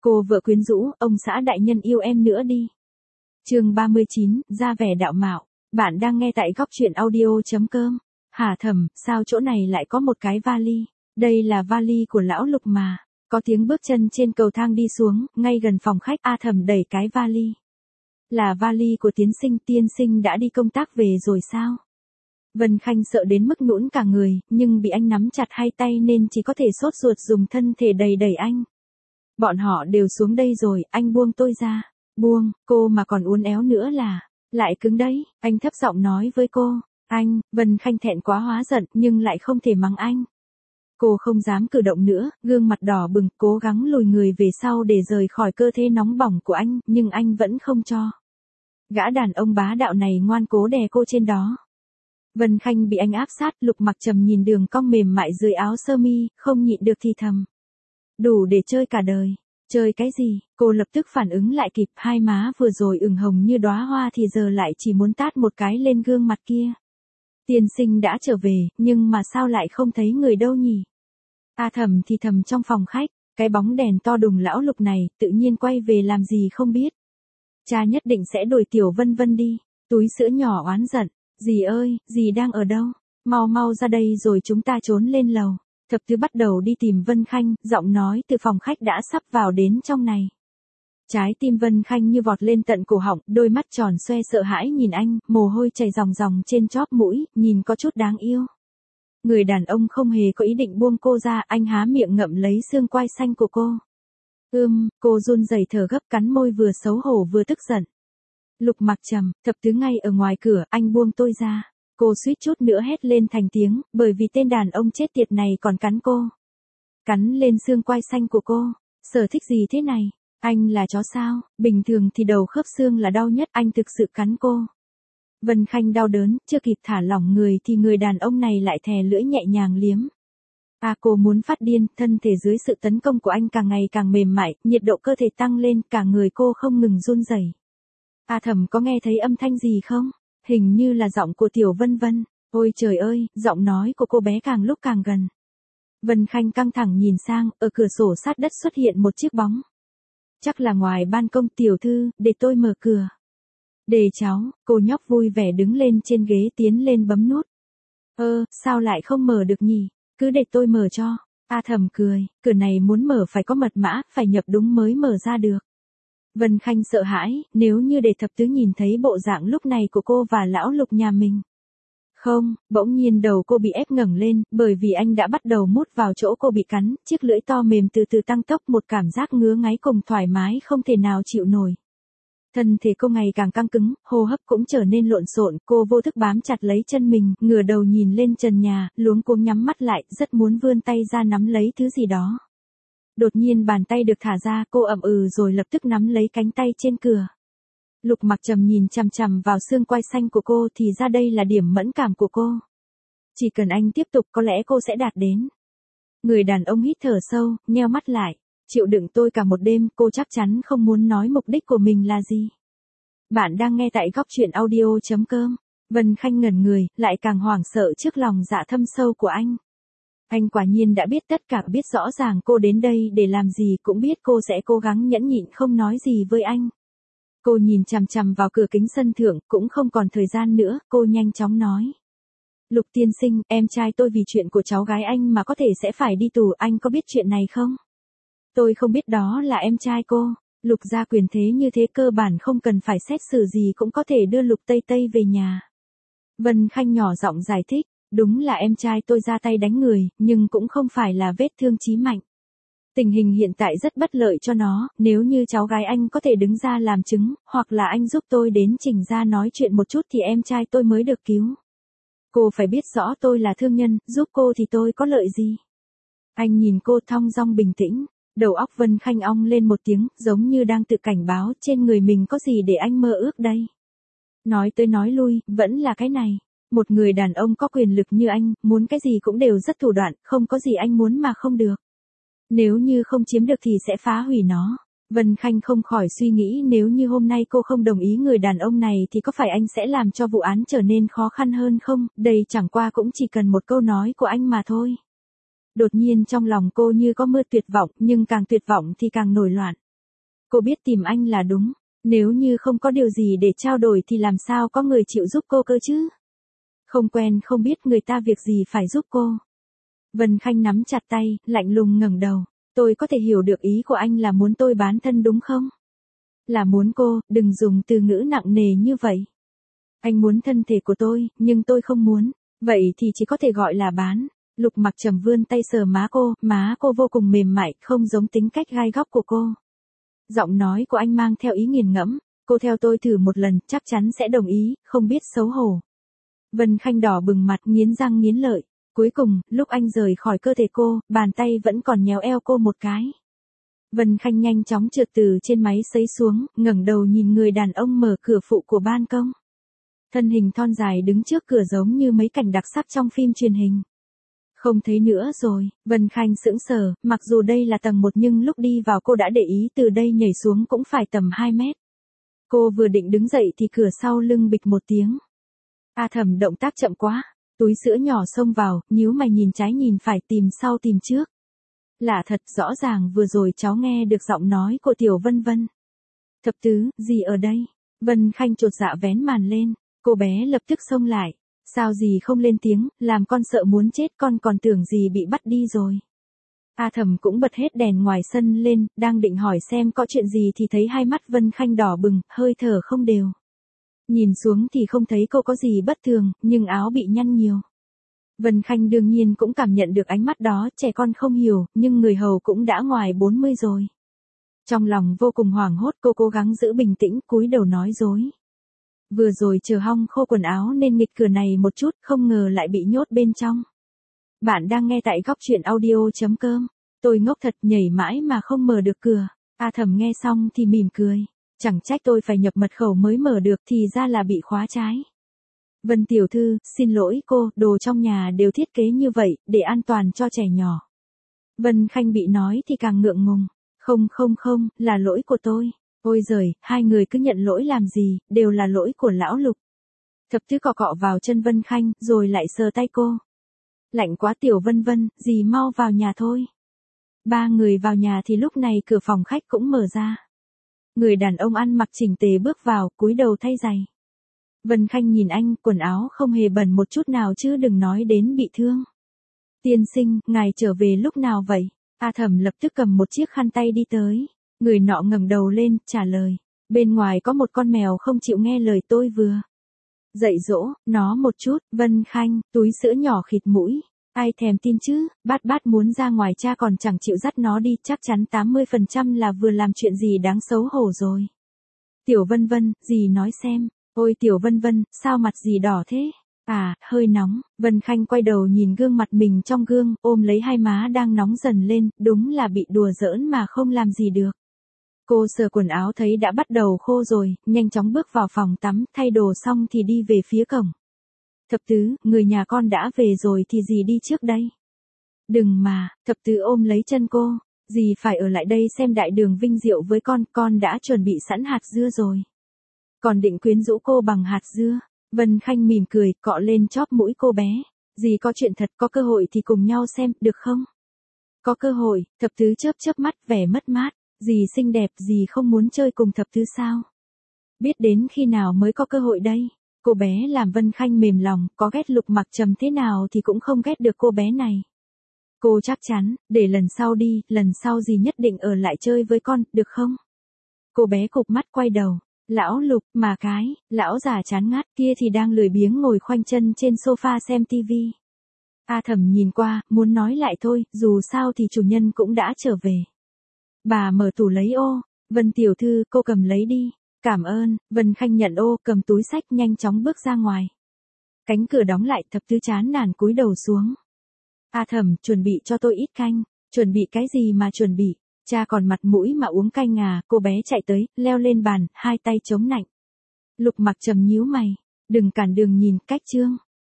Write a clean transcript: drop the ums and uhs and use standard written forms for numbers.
Cô vợ quyến rũ, ông xã đại nhân yêu em nữa đi. Chương 39, ra vẻ đạo mạo. Bạn đang nghe tại góc truyện audio.com. Hả Thầm, sao chỗ này lại có một cái vali? Đây là vali của lão Lục mà. Có tiếng bước chân trên cầu thang đi xuống, ngay gần phòng khách. A Thầm đẩy cái vali. Là vali của tiên sinh đã đi công tác về rồi sao? Vân Khanh sợ đến mức nhũn cả người, nhưng bị anh nắm chặt hai tay nên chỉ có thể sốt ruột dùng thân thể đẩy anh. Bọn họ đều xuống đây rồi, anh buông tôi ra. Buông, cô mà còn uốn éo nữa là, lại cứng đấy, anh thấp giọng nói với cô. Anh, Vân Khanh thẹn quá hóa giận nhưng lại không thể mắng anh. Cô không dám cử động nữa, gương mặt đỏ bừng, cố gắng lùi người về sau để rời khỏi cơ thể nóng bỏng của anh, nhưng anh vẫn không cho. Gã đàn ông bá đạo này ngoan cố đè cô trên đó. Vân Khanh bị anh áp sát, Lục Mặc Trầm nhìn đường cong mềm mại dưới áo sơ mi, không nhịn được thì thầm. Đủ để chơi cả đời. Chơi cái gì? Cô lập tức phản ứng lại kịp, hai má vừa rồi ửng hồng như đóa hoa thì giờ lại chỉ muốn tát một cái lên gương mặt kia. Tiên sinh đã trở về, nhưng mà sao lại không thấy người đâu nhỉ? A Thầm thì thầm trong phòng khách, cái bóng đèn to đùng lão Lục này, tự nhiên quay về làm gì không biết. Cha nhất định sẽ đuổi Tiểu Vân Vân đi. Túi sữa nhỏ oán giận. Dì ơi, dì đang ở đâu? Mau mau ra đây rồi chúng ta trốn lên lầu. Thập Tứ bắt đầu đi tìm Vân Khanh, giọng nói từ phòng khách đã sắp vào đến trong này. Trái tim Vân Khanh như vọt lên tận cổ họng, đôi mắt tròn xoe sợ hãi nhìn anh, mồ hôi chảy ròng ròng trên chóp mũi, nhìn có chút đáng yêu. Người đàn ông không hề có ý định buông cô ra, anh há miệng ngậm lấy xương quai xanh của cô. Cô run rẩy thở gấp cắn môi vừa xấu hổ vừa tức giận. Lục Mặc Trầm, Thập Tứ ngay ở ngoài cửa, anh buông tôi ra. Cô suýt chút nữa hét lên thành tiếng, bởi vì tên đàn ông chết tiệt này còn cắn cô. Cắn lên xương quai xanh của cô. Sở thích gì thế này? Anh là chó sao? Bình thường thì đầu khớp xương là đau nhất, anh thực sự cắn cô. Vân Khanh đau đớn, chưa kịp thả lỏng người thì người đàn ông này lại thè lưỡi nhẹ nhàng liếm. Cô muốn phát điên, thân thể dưới sự tấn công của anh càng ngày càng mềm mại, nhiệt độ cơ thể tăng lên, cả người cô không ngừng run rẩy. Thầm có nghe thấy âm thanh gì không? Hình như là giọng của Tiểu Vân Vân. Ôi trời ơi, giọng nói của cô bé càng lúc càng gần. Vân Khanh căng thẳng nhìn sang, ở cửa sổ sát đất xuất hiện một chiếc bóng. Chắc là ngoài ban công. Tiểu thư, để tôi mở cửa. Để cháu, cô nhóc vui vẻ đứng lên trên ghế tiến lên bấm nút. Sao lại không mở được nhỉ? Cứ để tôi mở cho. Thầm cười, cửa này muốn mở phải có mật mã, phải nhập đúng mới mở ra được. Vân Khanh sợ hãi, nếu như để Thập Tứ nhìn thấy bộ dạng lúc này của cô và lão Lục nhà mình. Không, bỗng nhiên đầu cô bị ép ngẩng lên, bởi vì anh đã bắt đầu mút vào chỗ cô bị cắn, chiếc lưỡi to mềm từ từ tăng tốc, một cảm giác ngứa ngáy cùng thoải mái không thể nào chịu nổi. Thân thể cô ngày càng căng cứng, hô hấp cũng trở nên lộn xộn, cô vô thức bám chặt lấy chân mình, ngửa đầu nhìn lên trần nhà, luống cuống nhắm mắt lại, rất muốn vươn tay ra nắm lấy thứ gì đó. Đột nhiên bàn tay được thả ra, cô ậm rồi lập tức nắm lấy cánh tay trên cửa. Lục Mặc Trầm nhìn chằm chằm vào xương quai xanh của cô thì ra đây là điểm mẫn cảm của cô. Chỉ cần anh tiếp tục có lẽ cô sẽ đạt đến. Người đàn ông hít thở sâu, nheo mắt lại. Chịu đựng tôi cả một đêm, cô chắc chắn không muốn nói mục đích của mình là gì. Bạn đang nghe tại góc truyện audio.com. Vân Khanh ngẩn người, lại càng hoảng sợ trước lòng dạ thâm sâu của anh. Anh quả nhiên đã biết tất cả, biết rõ ràng cô đến đây để làm gì, cũng biết cô sẽ cố gắng nhẫn nhịn không nói gì với anh. Cô nhìn chằm chằm vào cửa kính sân thượng, cũng không còn thời gian nữa, cô nhanh chóng nói. Lục tiên sinh, em trai tôi vì chuyện của cháu gái anh mà có thể sẽ phải đi tù, anh có biết chuyện này không? Tôi không biết đó là em trai cô. Lục gia quyền thế như thế cơ bản không cần phải xét xử gì cũng có thể đưa Lục Tây Tây về nhà. Vân Khanh nhỏ giọng giải thích. Đúng là em trai tôi ra tay đánh người, nhưng cũng không phải là vết thương chí mạnh. Tình hình hiện tại rất bất lợi cho nó, nếu như cháu gái anh có thể đứng ra làm chứng, hoặc là anh giúp tôi đến Trình ra nói chuyện một chút thì em trai tôi mới được cứu. Cô phải biết rõ tôi là thương nhân, giúp cô thì tôi có lợi gì? Anh nhìn cô thong dong bình tĩnh, đầu óc Vân Khanh ong lên một tiếng, giống như đang tự cảnh báo trên người mình có gì để anh mơ ước đây. Nói tới nói lui, vẫn là cái này. Một người đàn ông có quyền lực như anh, muốn cái gì cũng đều rất thủ đoạn, không có gì anh muốn mà không được. Nếu như không chiếm được thì sẽ phá hủy nó. Vân Khanh không khỏi suy nghĩ nếu như hôm nay cô không đồng ý người đàn ông này thì có phải anh sẽ làm cho vụ án trở nên khó khăn hơn không? Đây chẳng qua cũng chỉ cần một câu nói của anh mà thôi. Đột nhiên trong lòng cô như có mưa tuyệt vọng, nhưng càng tuyệt vọng thì càng nổi loạn. Cô biết tìm anh là đúng. Nếu như không có điều gì để trao đổi thì làm sao có người chịu giúp cô cơ chứ? Không quen không biết người ta việc gì phải giúp cô. Vân Khanh nắm chặt tay, lạnh lùng ngẩng đầu. Tôi có thể hiểu được ý của anh là muốn tôi bán thân đúng không? Là muốn cô, đừng dùng từ ngữ nặng nề như vậy. Anh muốn thân thể của tôi, nhưng tôi không muốn. Vậy thì chỉ có thể gọi là bán. Lục Mặc Trầm vươn tay sờ má cô vô cùng mềm mại, không giống tính cách gai góc của cô. Giọng nói của anh mang theo ý nghiền ngẫm, cô theo tôi thử một lần, chắc chắn sẽ đồng ý, không biết xấu hổ. Vân Khanh đỏ bừng mặt, nghiến răng nghiến lợi. Cuối cùng, lúc anh rời khỏi cơ thể cô, bàn tay vẫn còn nhéo eo cô một cái. Vân Khanh nhanh chóng trượt từ trên máy sấy xuống, ngẩng đầu nhìn người đàn ông mở cửa phụ của ban công. Thân hình thon dài đứng trước cửa giống như mấy cảnh đặc sắc trong phim truyền hình. Không thấy nữa rồi, Vân Khanh sững sờ, mặc dù đây là tầng 1 nhưng lúc đi vào cô đã để ý từ đây nhảy xuống cũng phải tầm 2 mét. Cô vừa định đứng dậy thì cửa sau lưng bịch một tiếng. A Thẩm động tác chậm quá, túi sữa nhỏ xông vào, nhíu mày nhìn trái nhìn phải tìm sau tìm trước. Lạ thật, rõ ràng vừa rồi cháu nghe được giọng nói của Tiểu Vân Vân. Thập tứ, gì ở đây? Vân Khanh chột dạ vén màn lên, cô bé lập tức xông lại. Sao gì không lên tiếng, làm con sợ muốn chết, con còn tưởng gì bị bắt đi rồi. A Thẩm cũng bật hết đèn ngoài sân lên, đang định hỏi xem có chuyện gì thì thấy hai mắt Vân Khanh đỏ bừng, hơi thở không đều. Nhìn xuống thì không thấy cô có gì bất thường, nhưng áo bị nhăn nhiều. Vân Khanh đương nhiên cũng cảm nhận được ánh mắt đó, trẻ con không hiểu, nhưng người hầu cũng đã ngoài 40 rồi. Trong lòng vô cùng hoảng hốt, cô cố gắng giữ bình tĩnh, cúi đầu nói dối. Vừa rồi chờ hong khô quần áo nên nghịch cửa này một chút, không ngờ lại bị nhốt bên trong. Bạn đang nghe tại góc truyện audio.com. Tôi ngốc thật, nhảy mãi mà không mở được cửa. A Thẩm nghe xong thì mỉm cười. Chẳng trách tôi phải nhập mật khẩu mới mở được, thì ra là bị khóa trái. Vân tiểu thư, xin lỗi cô, đồ trong nhà đều thiết kế như vậy, để an toàn cho trẻ nhỏ. Vân Khanh bị nói thì càng ngượng ngùng. Không, là lỗi của tôi. Ôi giời, hai người cứ nhận lỗi làm gì, đều là lỗi của lão Lục. Thập tứ cọ cọ vào chân Vân Khanh, rồi lại sờ tay cô. Lạnh quá Tiểu Vân Vân, dì mau vào nhà thôi. Ba người vào nhà thì lúc này cửa phòng khách cũng mở ra. Người đàn ông ăn mặc chỉnh tề bước vào, cúi đầu thay giày. Vân Khanh nhìn anh, quần áo không hề bẩn một chút nào chứ đừng nói đến bị thương. Tiên sinh, ngài trở về lúc nào vậy? A Thẩm lập tức cầm một chiếc khăn tay đi tới. Người nọ ngẩng đầu lên, trả lời. Bên ngoài có một con mèo không chịu nghe lời tôi vừa dạy dỗ nó một chút. Vân Khanh, túi sữa nhỏ khịt mũi. Ai thèm tin chứ, bát muốn ra ngoài cha còn chẳng chịu dắt nó đi, chắc chắn 80% là vừa làm chuyện gì đáng xấu hổ rồi. Tiểu Vân Vân, dì nói xem. Ôi Tiểu Vân Vân, sao mặt dì đỏ thế? À, hơi nóng. Vân Khanh quay đầu nhìn gương mặt mình trong gương, ôm lấy hai má đang nóng dần lên, đúng là bị đùa giỡn mà không làm gì được. Cô sờ quần áo thấy đã bắt đầu khô rồi, nhanh chóng bước vào phòng tắm, thay đồ xong thì đi về phía cổng. Thập tứ, người nhà con đã về rồi thì dì đi trước đây. Đừng mà, thập tứ ôm lấy chân cô, dì phải ở lại đây xem đại đường vinh diệu với con đã chuẩn bị sẵn hạt dưa rồi. Còn định quyến rũ cô bằng hạt dưa. Vân Khanh mỉm cười, cọ lên chóp mũi cô bé. Dì có chuyện thật, có cơ hội thì cùng nhau xem, được không? Có cơ hội, thập tứ chớp mắt, vẻ mất mát. Dì xinh đẹp, dì không muốn chơi cùng thập tứ sao? Biết đến khi nào mới có cơ hội đây? Cô bé làm Vân Khanh mềm lòng, có ghét Lục Mặc Trầm thế nào thì cũng không ghét được cô bé này. Cô chắc chắn, để lần sau đi, lần sau dì nhất định ở lại chơi với con, được không? Cô bé cụp mắt quay đầu. Lão Lục, mà cái, lão già chán ngắt kia thì đang lười biếng ngồi khoanh chân trên sofa xem tivi. A Thẩm nhìn qua, muốn nói lại thôi, dù sao thì chủ nhân cũng đã trở về. Bà mở tủ lấy ô. Vân tiểu thư, cô cầm lấy đi. Cảm ơn. Vân Khanh nhận ô, cầm túi xách nhanh chóng bước ra ngoài. Cánh cửa đóng lại, thập tứ chán nản cúi đầu xuống. A Thẩm, chuẩn bị cho tôi ít canh. Chuẩn bị cái gì mà chuẩn bị? Cha còn mặt mũi mà uống canh à? Cô bé chạy tới, leo lên bàn, hai tay chống nạnh. Lục Mặc Trầm nhíu mày. Đừng cản đường nhìn, cách chương.